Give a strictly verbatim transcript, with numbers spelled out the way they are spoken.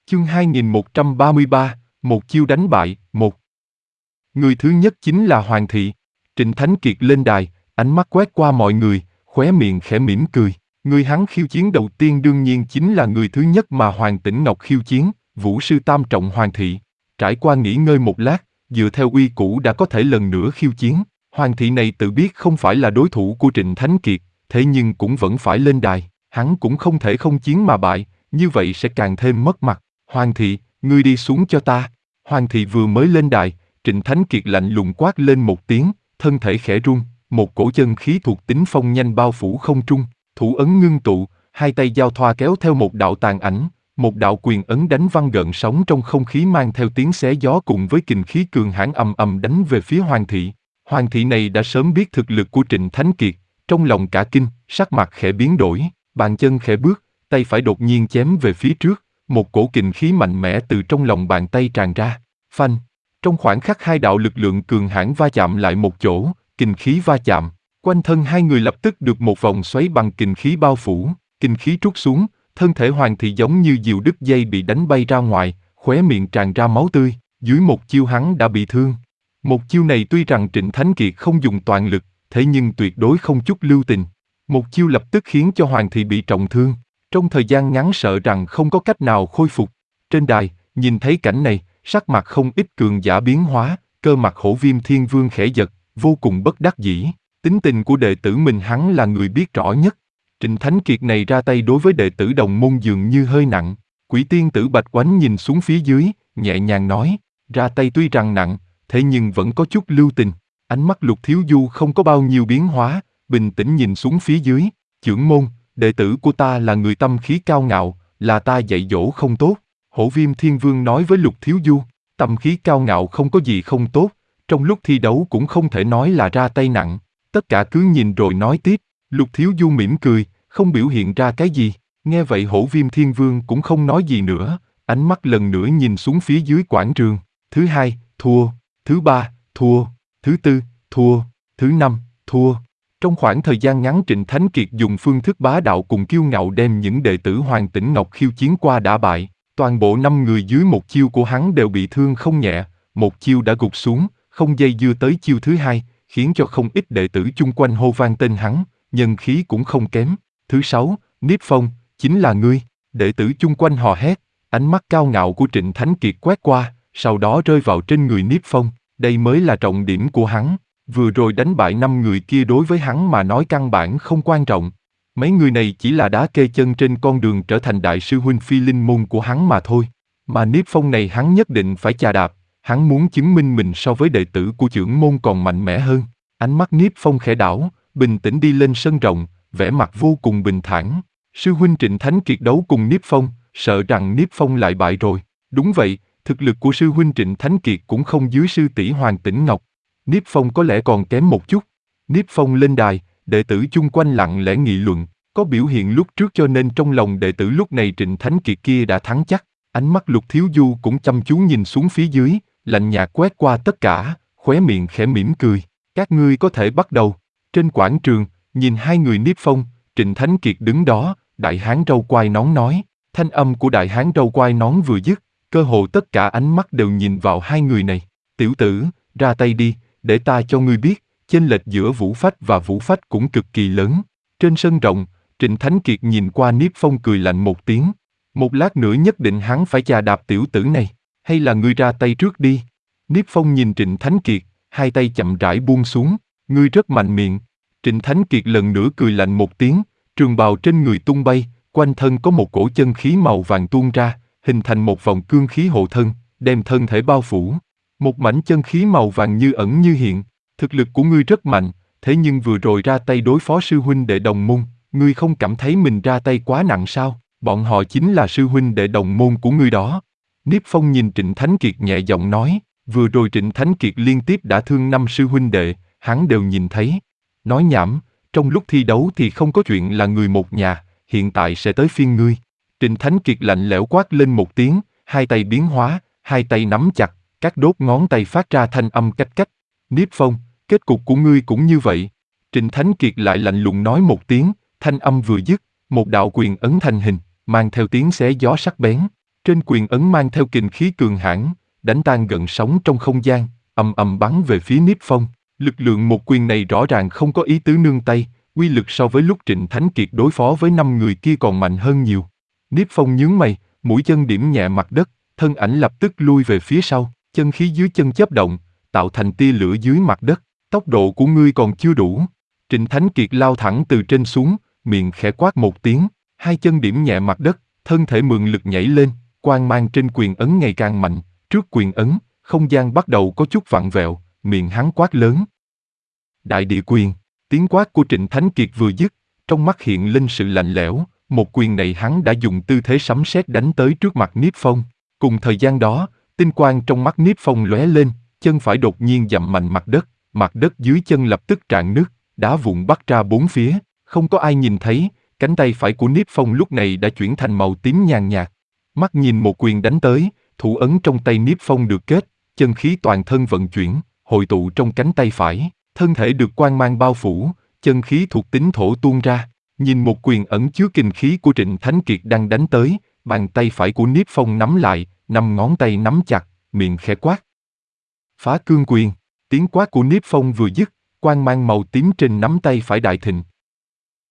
Chương hai nghìn một trăm ba mươi ba, một chiêu đánh bại, một. Người thứ nhất chính là Hoàng thị. Trịnh Thánh Kiệt lên đài, ánh mắt quét qua mọi người, khóe miệng khẽ mỉm cười. Người hắn khiêu chiến đầu tiên đương nhiên chính là người thứ nhất mà Hoàng Tĩnh Ngọc khiêu chiến, Vũ sư tam trọng Hoàng thị. Trải qua nghỉ ngơi một lát, dựa theo uy cũ đã có thể lần nữa khiêu chiến. Hoàng thị này tự biết không phải là đối thủ của Trịnh Thánh Kiệt, thế nhưng cũng vẫn phải lên đài. Hắn cũng không thể không chiến mà bại, như vậy sẽ càng thêm mất mặt. Hoàng thị, ngươi đi xuống cho ta. Hoàng thị vừa mới lên đài, Trịnh Thánh Kiệt lạnh lùng quát lên một tiếng, thân thể khẽ run, một cổ chân khí thuộc tính phong nhanh bao phủ không trung, thủ ấn ngưng tụ, hai tay giao thoa kéo theo một đạo tàn ảnh, một đạo quyền ấn đánh văng gợn sóng trong không khí mang theo tiếng xé gió cùng với kình khí cường hãn ầm ầm đánh về phía Hoàng thị. Hoàng thị này đã sớm biết thực lực của Trịnh Thánh Kiệt, trong lòng cả kinh, sắc mặt khẽ biến đổi, bàn chân khẽ bước, tay phải đột nhiên chém về phía trước. Một cổ kình khí mạnh mẽ từ trong lòng bàn tay tràn ra, phanh. Trong khoảnh khắc hai đạo lực lượng cường hãn va chạm lại một chỗ, kình khí va chạm, quanh thân hai người lập tức được một vòng xoáy bằng kình khí bao phủ, kình khí trút xuống, thân thể Hoàng thị giống như diều đứt dây bị đánh bay ra ngoài, khóe miệng tràn ra máu tươi, dưới một chiêu hắn đã bị thương. Một chiêu này tuy rằng Trịnh Thánh Kiệt không dùng toàn lực, thế nhưng tuyệt đối không chút lưu tình. Một chiêu lập tức khiến cho Hoàng thị bị trọng thương. Trong thời gian ngắn sợ rằng không có cách nào khôi phục. Trên đài, nhìn thấy cảnh này, sắc mặt không ít cường giả biến hóa, cơ mặt Hổ Viêm Thiên Vương khẽ giật, vô cùng bất đắc dĩ. Tính tình của đệ tử mình hắn là người biết rõ nhất. Trịnh Thánh Kiệt này ra tay đối với đệ tử đồng môn dường như hơi nặng. Quỷ tiên tử Bạch Oánh nhìn xuống phía dưới, nhẹ nhàng nói, ra tay tuy rằng nặng, thế nhưng vẫn có chút lưu tình. Ánh mắt Lục Thiếu Du không có bao nhiêu biến hóa, bình tĩnh nhìn xuống phía dưới, chưởng môn. Đệ tử của ta là người tâm khí cao ngạo, là ta dạy dỗ không tốt. Hổ Viêm Thiên Vương nói với Lục Thiếu Du, tâm khí cao ngạo không có gì không tốt, trong lúc thi đấu cũng không thể nói là ra tay nặng. Tất cả cứ nhìn rồi nói tiếp. Lục Thiếu Du mỉm cười, không biểu hiện ra cái gì. Nghe vậy Hổ Viêm Thiên Vương cũng không nói gì nữa, ánh mắt lần nữa nhìn xuống phía dưới quảng trường. Thứ hai, thua. Thứ ba, thua. Thứ tư, thua. Thứ năm, thua. Trong khoảng thời gian ngắn Trịnh Thánh Kiệt dùng phương thức bá đạo cùng kiêu ngạo đem những đệ tử Hoàng Tĩnh Ngọc khiêu chiến qua đả bại. Toàn bộ năm người dưới một chiêu của hắn đều bị thương không nhẹ, một chiêu đã gục xuống, không dây dưa tới chiêu thứ hai, khiến cho không ít đệ tử chung quanh hô vang tên hắn, nhân khí cũng không kém. Thứ sáu, Niếp Phong, chính là ngươi. Đệ tử chung quanh hò hét, ánh mắt cao ngạo của Trịnh Thánh Kiệt quét qua, sau đó rơi vào trên người Niếp Phong, đây mới là trọng điểm của hắn. Vừa rồi đánh bại năm người kia đối với hắn mà nói căn bản không quan trọng. Mấy người này chỉ là đá kê chân trên con đường trở thành đại sư huynh Phi Linh môn của hắn mà thôi. Mà Niếp Phong này hắn nhất định phải chà đạp, hắn muốn chứng minh mình so với đệ tử của chưởng môn còn mạnh mẽ hơn. Ánh mắt Niếp Phong khẽ đảo, bình tĩnh đi lên sân rộng, vẻ mặt vô cùng bình thản. Sư huynh Trịnh Thánh Kiệt đấu cùng Niếp Phong, sợ rằng Niếp Phong lại bại rồi. Đúng vậy, thực lực của sư huynh Trịnh Thánh Kiệt cũng không dưới sư tỷ Hoàng Tĩnh Ngọc. Niếp Phong có lẽ còn kém một chút. Niếp Phong lên đài, đệ tử chung quanh lặng lẽ nghị luận, có biểu hiện lúc trước cho nên trong lòng đệ tử lúc này Trịnh Thánh Kiệt kia đã thắng chắc. Ánh mắt Lục Thiếu Du cũng chăm chú nhìn xuống phía dưới, lạnh nhạt quét qua tất cả, khóe miệng khẽ mỉm cười. Các ngươi có thể bắt đầu. Trên quảng trường, nhìn hai người Niếp Phong, Trịnh Thánh Kiệt đứng đó, đại hán râu quai nón nói. Thanh âm của đại hán râu quai nón vừa dứt, cơ hồ tất cả ánh mắt đều nhìn vào hai người này. Tiểu tử, ra tay đi. Để ta cho ngươi biết, chênh lệch giữa Vũ Phách và Vũ Phách cũng cực kỳ lớn. Trên sân rộng, Trịnh Thánh Kiệt nhìn qua Niếp Phong cười lạnh một tiếng. Một lát nữa nhất định hắn phải chà đạp tiểu tử này, hay là ngươi ra tay trước đi. Niếp Phong nhìn Trịnh Thánh Kiệt, hai tay chậm rãi buông xuống, ngươi rất mạnh miệng. Trịnh Thánh Kiệt lần nữa cười lạnh một tiếng, trường bào trên người tung bay, quanh thân có một cổ chân khí màu vàng tuôn ra, hình thành một vòng cương khí hộ thân, đem thân thể bao phủ. Một mảnh chân khí màu vàng như ẩn như hiện, thực lực của ngươi rất mạnh, thế nhưng vừa rồi ra tay đối phó sư huynh đệ đồng môn, ngươi không cảm thấy mình ra tay quá nặng sao? Bọn họ chính là sư huynh đệ đồng môn của ngươi đó. Niếp Phong nhìn Trịnh Thánh Kiệt nhẹ giọng nói, vừa rồi Trịnh Thánh Kiệt liên tiếp đã thương năm sư huynh đệ, hắn đều nhìn thấy. Nói nhảm, trong lúc thi đấu thì không có chuyện là người một nhà, hiện tại sẽ tới phiên ngươi. Trịnh Thánh Kiệt lạnh lẽo quát lên một tiếng, hai tay biến hóa, hai tay nắm chặt. Các đốt ngón tay phát ra thanh âm cách cách. Niếp Phong, kết cục của ngươi cũng như vậy. Trịnh Thánh Kiệt lại lạnh lùng nói một tiếng, thanh âm vừa dứt, một đạo quyền ấn thành hình, mang theo tiếng xé gió sắc bén. Trên quyền ấn mang theo kình khí cường hãn, đánh tan gợn sóng trong không gian, ầm ầm bắn về phía Niếp Phong. Lực lượng một quyền này rõ ràng không có ý tứ nương tay, uy lực so với lúc Trịnh Thánh Kiệt đối phó với năm người kia còn mạnh hơn nhiều. Niếp Phong nhướng mày, mũi chân điểm nhẹ mặt đất, thân ảnh lập tức lui về phía sau, chân khí dưới chân chớp động, tạo thành tia lửa dưới mặt đất. Tốc độ của ngươi còn chưa đủ. Trịnh Thánh Kiệt lao thẳng từ trên xuống, miệng khẽ quát một tiếng, hai chân điểm nhẹ mặt đất, thân thể mượn lực nhảy lên, quang mang trên quyền ấn ngày càng mạnh, trước quyền ấn, không gian bắt đầu có chút vặn vẹo, miệng hắn quát lớn. Đại địa quyền, tiếng quát của Trịnh Thánh Kiệt vừa dứt, trong mắt hiện lên sự lạnh lẽo, một quyền này hắn đã dùng tư thế sấm sét đánh tới trước mặt Niếp Phong. Cùng thời gian đó, tinh quang trong mắt Niếp Phong lóe lên, chân phải đột nhiên dậm mạnh mặt đất, mặt đất dưới chân lập tức rạn nứt, đá vụn bắt ra bốn phía, không có ai nhìn thấy, cánh tay phải của Niếp Phong lúc này đã chuyển thành màu tím nhàn nhạt. Mắt nhìn một quyền đánh tới, thủ ấn trong tay Niếp Phong được kết, chân khí toàn thân vận chuyển, hội tụ trong cánh tay phải, thân thể được quang mang bao phủ, chân khí thuộc tính thổ tuôn ra. Nhìn một quyền ẩn chứa kình khí của Trịnh Thánh Kiệt đang đánh tới, bàn tay phải của Niếp Phong nắm lại, năm ngón tay nắm chặt, miệng khẽ quát. Phá cương quyền, tiếng quát của Niếp Phong vừa dứt, quang mang màu tím trên nắm tay phải đại thịnh,